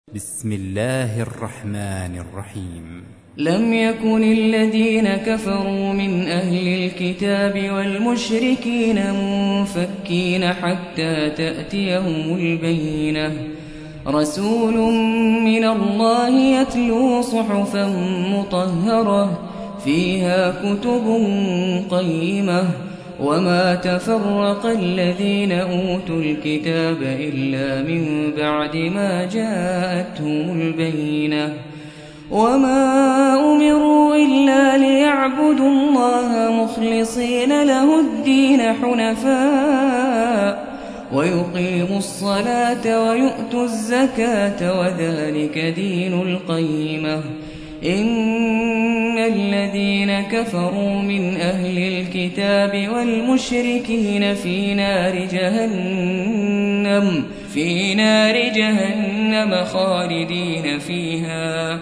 بسم الله الرحمن الرحيم. لم يكن الذين كفروا من أهل الكتاب والمشركين منفكين حتى تأتيهم البينة. رسول من الله يتلو صحفا مطهرة فيها كتب قيمة وما تفرق الذين أوتوا الكتاب إلا من بعد ما جاءتهم البينة وما أمروا إلا ليعبدوا الله مخلصين له الدين حنفاء ويقيموا الصلاة ويؤتوا الزكاة وذلك دين القيمة. إن الذين كفروا من أهل الكتاب والمشركين في نار جهنم خالدين فيها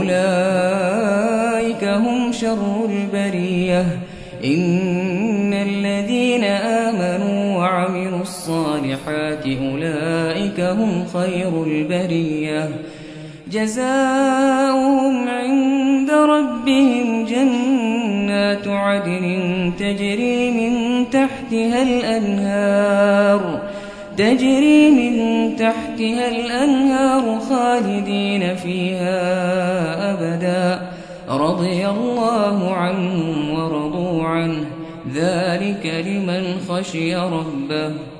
أولئك هم شر البرية. إن الذين آمنوا وعملوا الصالحات أولئك هم خير البرية. جزاؤهم عند ربهم جنات عدن تجري من تحتها الأنهار خالدين فيها أبدا رضي الله عنهم ورضوا عنه ذلك لمن خشي ربه.